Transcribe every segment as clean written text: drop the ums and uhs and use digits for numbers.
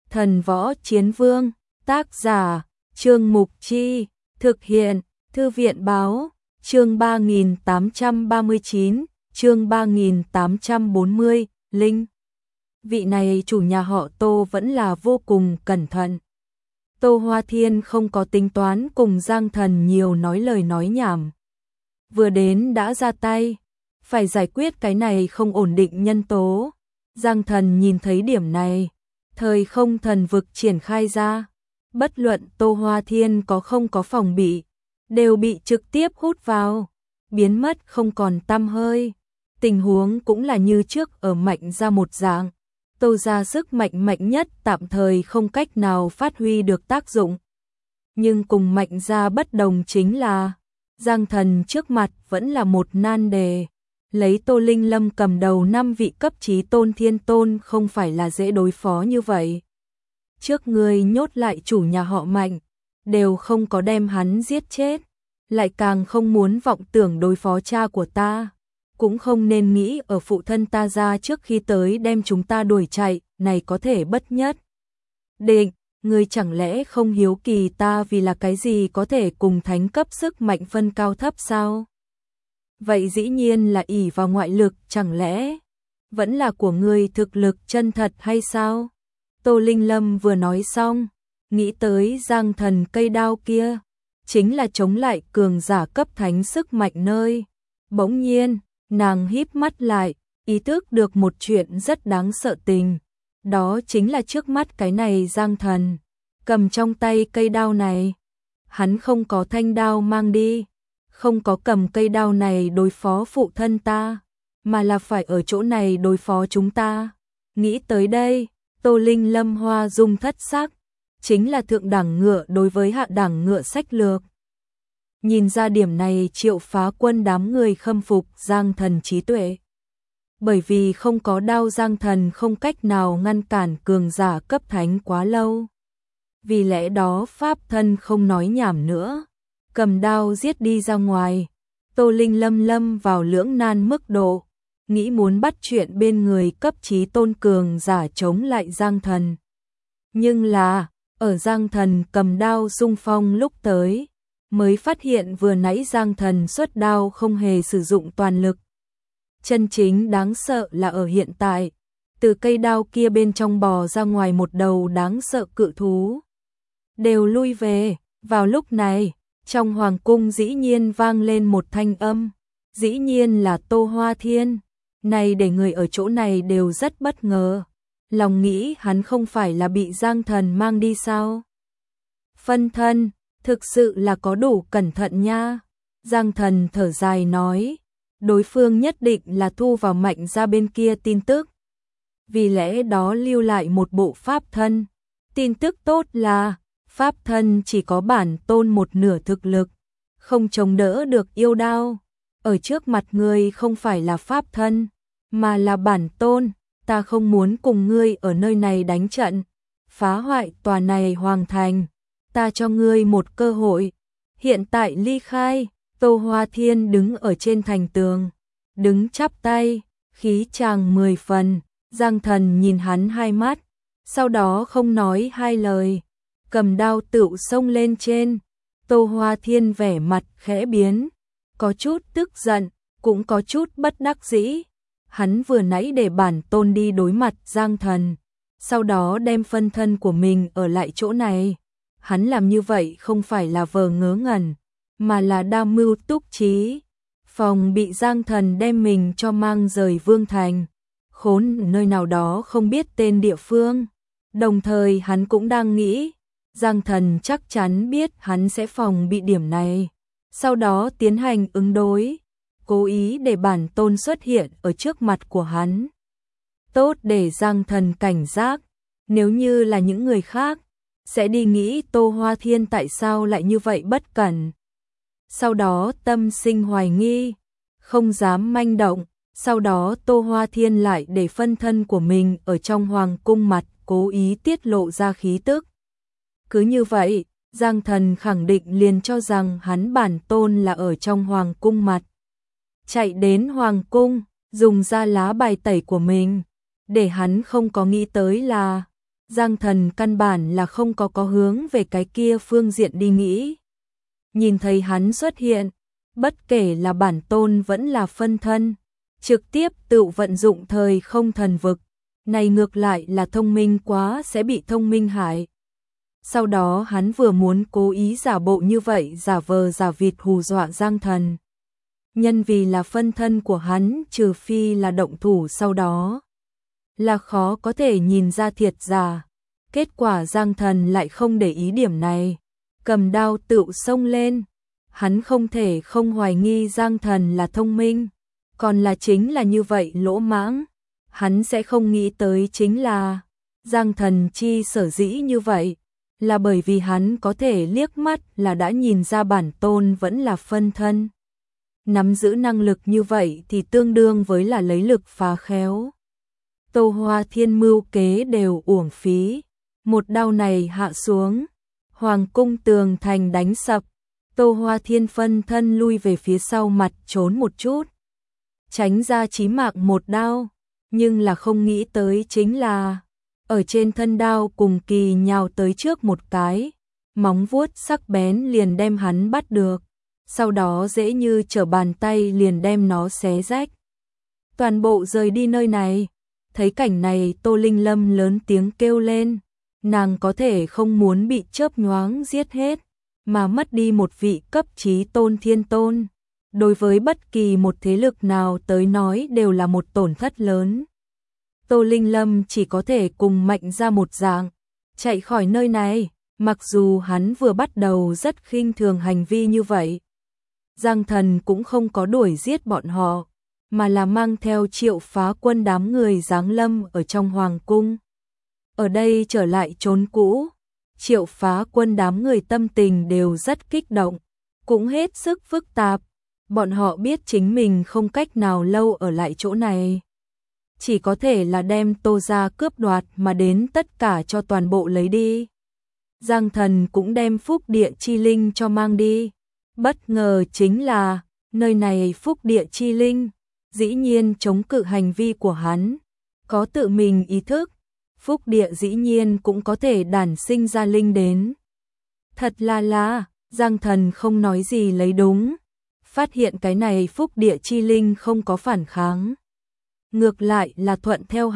Thần Võ Chiến Vương, tác giả, Trương Mục Chi, thực hiện, Thư viện Báo, chương 3839, chương 3840, Linh. Vị này chủ nhà họ Tô vẫn là vô cùng cẩn thận. Tô Hoa Thiên không có tính toán cùng Giang Thần nhiều nói lời nói nhảm. Vừa đến đã ra tay, phải giải quyết cái này không ổn định nhân tố. Giang Thần nhìn thấy điểm này, thời không thần vực triển khai ra. Bất luận Tô Hoa Thiên có không có phòng bị, đều bị trực tiếp hút vào, biến mất không còn tăm hơi. Tình huống cũng là như trước ở Mạnh gia một dạng. Tô gia sức mạnh mạnh nhất tạm thời không cách nào phát huy được tác dụng. Nhưng cùng Mạnh gia bất đồng chính là, Giang Thần trước mặt vẫn là một nan đề. Lấy Tô Linh Lâm cầm đầu 5 vị cấp chí tôn thiên tôn không phải là dễ đối phó như vậy. Trước người nhốt lại chủ nhà họ Mạnh, đều không có đem hắn giết chết, lại càng không muốn vọng tưởng đối phó cha của ta, cũng không nên nghĩ ở phụ thân ta ra trước khi tới đem chúng ta đuổi chạy, này có thể bất nhất. Định, ngươi chẳng lẽ không hiếu kỳ ta vì là cái gì có thể cùng thánh cấp sức mạnh phân cao thấp sao? Vậy dĩ nhiên là ỷ vào ngoại lực, chẳng lẽ vẫn là của ngươi thực lực chân thật hay sao? Tô Linh Lâm vừa nói xong, nghĩ tới Giang Thần cây đao kia, chính là chống lại cường giả cấp thánh sức mạnh nơi. Bỗng nhiên, nàng híp mắt lại, ý thức được một chuyện rất đáng sợ tình. Đó chính là trước mắt cái này Giang Thần, cầm trong tay cây đao này. Hắn không có thanh đao mang đi, không có cầm cây đao này đối phó phụ thân ta, mà là phải ở chỗ này đối phó chúng ta. Nghĩ tới đây, Tô Linh Lâm hoa dung thất sắc, chính là thượng đẳng ngựa đối với hạ đẳng ngựa sách lược. Nhìn ra điểm này Triệu Phá Quân đám người khâm phục Giang Thần trí tuệ. Bởi vì không có đao Giang Thần không cách nào ngăn cản cường giả cấp thánh quá lâu. Vì lẽ đó pháp thân không nói nhảm nữa, cầm đao giết đi ra ngoài. Tô Linh Lâm lâm vào lưỡng nan mức độ, nghĩ muốn bắt chuyện bên người cấp chí tôn cường giả chống lại Giang Thần. Nhưng là, ở Giang Thần cầm đao xung phong lúc tới, mới phát hiện vừa nãy Giang Thần xuất đao không hề sử dụng toàn lực. Chân chính đáng sợ là ở hiện tại, từ cây đao kia bên trong bò ra ngoài một đầu đáng sợ cự thú. Đều lui về, vào lúc này, trong hoàng cung dĩ nhiên vang lên một thanh âm, dĩ nhiên là Tô Hoa Thiên. Này để người ở chỗ này đều rất bất ngờ, lòng nghĩ hắn không phải là bị Giang Thần mang đi sao? Phân thân, thực sự là có đủ cẩn thận nha. Giang Thần thở dài nói, đối phương nhất định là thu vào Mạnh ra bên kia tin tức. Vì lẽ đó lưu lại một bộ pháp thân. Tin tức tốt là, pháp thân chỉ có bản tôn một nửa thực lực, không chống đỡ được yêu đao. Ở trước mặt ngươi không phải là pháp thân, mà là bản tôn, ta không muốn cùng ngươi ở nơi này đánh trận, phá hoại tòa này hoàng thành, ta cho ngươi một cơ hội, hiện tại ly khai. Tô Hoa Thiên đứng ở trên thành tường, đứng chắp tay, khí chàng 10 phần. Giang Thần nhìn hắn hai mắt, sau đó không nói hai lời, cầm đao tựu xông lên trên. Tô Hoa Thiên vẻ mặt khẽ biến, có chút tức giận, cũng có chút bất đắc dĩ. Hắn vừa nãy để bản tôn đi đối mặt Giang Thần, sau đó đem phân thân của mình ở lại chỗ này. Hắn làm như vậy không phải là vờ ngớ ngẩn, mà là đa mưu túc trí, phòng bị Giang Thần đem mình cho mang rời Vương Thành, khốn nơi nào đó không biết tên địa phương. Đồng thời hắn cũng đang nghĩ, Giang Thần chắc chắn biết hắn sẽ phòng bị điểm này, sau đó tiến hành ứng đối, cố ý để bản tôn xuất hiện ở trước mặt của hắn. Tốt để Giang Thần cảnh giác, nếu như là những người khác, sẽ đi nghĩ Tô Hoa Thiên tại sao lại như vậy bất cẩn. Sau đó tâm sinh hoài nghi, không dám manh động, sau đó Tô Hoa Thiên lại để phân thân của mình ở trong hoàng cung mặt cố ý tiết lộ ra khí tức. Cứ như vậy, Giang Thần khẳng định liền cho rằng hắn bản tôn là ở trong hoàng cung mặt. Chạy đến hoàng cung, dùng ra lá bài tẩy của mình, để hắn không có nghĩ tới là Giang Thần căn bản là không có hướng về cái kia phương diện đi nghĩ. Nhìn thấy hắn xuất hiện, bất kể là bản tôn vẫn là phân thân, trực tiếp tự vận dụng thời không thần vực, này ngược lại là thông minh quá sẽ bị thông minh hại. Sau đó hắn vừa muốn cố ý giả bộ như vậy giả vờ giả vịt hù dọa Giang Thần. Nhân vì là phân thân của hắn trừ phi là động thủ sau đó là khó có thể nhìn ra thiệt giả. Kết quả Giang Thần lại không để ý điểm này, cầm đao tự xông lên. Hắn không thể không hoài nghi Giang Thần là thông minh, còn là chính là như vậy lỗ mãng. Hắn sẽ không nghĩ tới chính là Giang Thần chi sở dĩ như vậy là bởi vì hắn có thể liếc mắt là đã nhìn ra bản tôn vẫn là phân thân. Nắm giữ năng lực như vậy thì tương đương với là lấy lực phá khéo. Tô Hoa Thiên mưu kế đều uổng phí. Một đao này hạ xuống, hoàng cung tường thành đánh sập. Tô Hoa Thiên phân thân lui về phía sau mặt trốn một chút, tránh ra chí mạng một đao, nhưng là không nghĩ tới chính là ở trên thân đao cùng kỳ nhào tới trước một cái, móng vuốt sắc bén liền đem hắn bắt được, sau đó dễ như trở bàn tay liền đem nó xé rách. Toàn bộ rời đi nơi này. Thấy cảnh này Tô Linh Lâm lớn tiếng kêu lên, nàng có thể không muốn bị chớp nhoáng giết hết, mà mất đi một vị cấp chí tôn thiên tôn. Đối với bất kỳ một thế lực nào tới nói đều là một tổn thất lớn. Tô Linh Lâm chỉ có thể cùng Mạnh ra một dạng, chạy khỏi nơi này, mặc dù hắn vừa bắt đầu rất khinh thường hành vi như vậy. Giang Thần cũng không có đuổi giết bọn họ, mà là mang theo Triệu Phá Quân đám người giáng lâm ở trong hoàng cung. Ở đây trở lại chốn cũ, Triệu Phá Quân đám người tâm tình đều rất kích động, cũng hết sức phức tạp. Bọn họ biết chính mình không cách nào lâu ở lại chỗ này, chỉ có thể là đem Tô gia cướp đoạt mà đến tất cả cho toàn bộ lấy đi. Giang Thần cũng đem phúc địa chi linh cho mang đi. Bất ngờ chính là nơi này phúc địa chi linh dĩ nhiên chống cự hành vi của hắn, có tự mình ý thức, phúc địa dĩ nhiên cũng có thể đản sinh ra linh đến. Thật là, Giang Thần không nói gì lấy đúng, phát hiện cái này phúc địa chi linh không có phản kháng. Ngược lại là thuận theo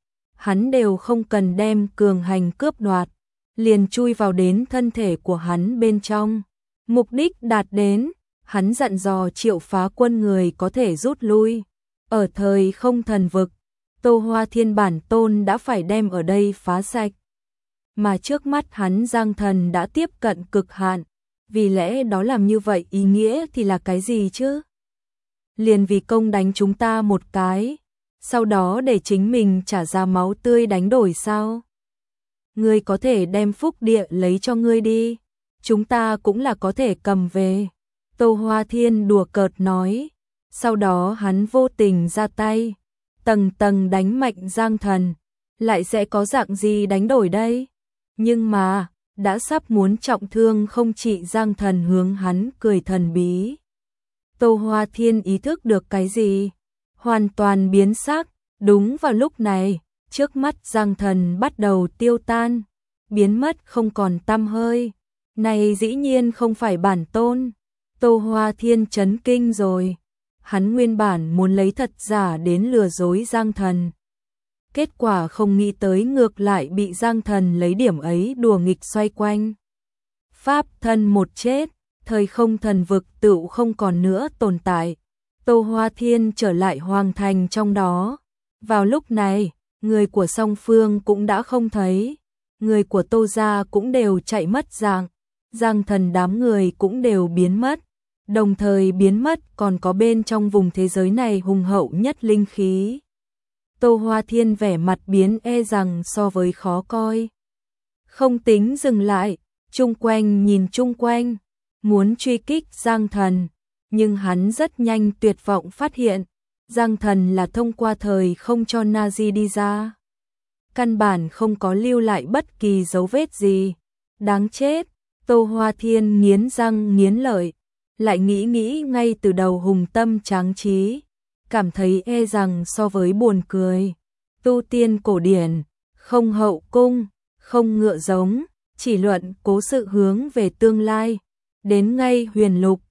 hắn đều không cần đem cường hành cướp đoạt, liền chui vào đến thân thể của hắn bên trong. Mục đích đạt đến, hắn dặn dò Triệu Phá Quân người có thể rút lui. Ở thời không thần vực, Tô Hoa Thiên bản tôn đã phải đem ở đây phá sạch. Mà trước mắt hắn Giang Thần đã tiếp cận cực hạn, vì lẽ đó làm như vậy ý nghĩa thì là cái gì chứ? Liền vì công đánh chúng ta một cái, sau đó để chính mình trả ra máu tươi đánh đổi sao? Ngươi có thể đem phúc địa lấy cho ngươi đi, chúng ta cũng là có thể cầm về. Tô Hoa Thiên đùa cợt nói, sau đó hắn vô tình ra tay, tầng tầng đánh Mạnh Giang Thần, lại sẽ có dạng gì đánh đổi đây? Nhưng mà, đã sắp muốn trọng thương không trị Giang Thần hướng hắn cười thần bí. Tô Hoa Thiên ý thức được cái gì? Hoàn toàn biến sắc, đúng vào lúc này, trước mắt Giang Thần bắt đầu tiêu tan, biến mất không còn tăm hơi. Này dĩ nhiên không phải bản tôn. Tô Hoa Thiên chấn kinh rồi. Hắn nguyên bản muốn lấy thật giả đến lừa dối Giang Thần. Kết quả không nghĩ tới ngược lại bị Giang Thần lấy điểm ấy đùa nghịch xoay quanh. Pháp thân một chết, thời không thần vực tựu không còn nữa tồn tại. Tô Hoa Thiên trở lại hoàng thành trong đó. Vào lúc này, người của song phương cũng đã không thấy. Người của Tô gia cũng đều chạy mất dạng. Giang Thần đám người cũng đều biến mất. Đồng thời biến mất còn có bên trong vùng thế giới này hùng hậu nhất linh khí. Tô Hoa Thiên vẻ mặt biến e rằng so với khó coi. Không tính dừng lại, chung quanh nhìn chung quanh, muốn truy kích Giang Thần, nhưng hắn rất nhanh tuyệt vọng phát hiện, Giang Thần là thông qua thời không cho Nazi đi ra. Căn bản không có lưu lại bất kỳ dấu vết gì. Đáng chết, Tô Hoa Thiên nghiến răng nghiến lợi, lại nghĩ ngay từ đầu hùng tâm tráng trí, cảm thấy e rằng so với buồn cười. Tu tiên cổ điển, không hậu cung, không ngựa giống, chỉ luận cố sự hướng về tương lai. Đến ngay Huyền Lục,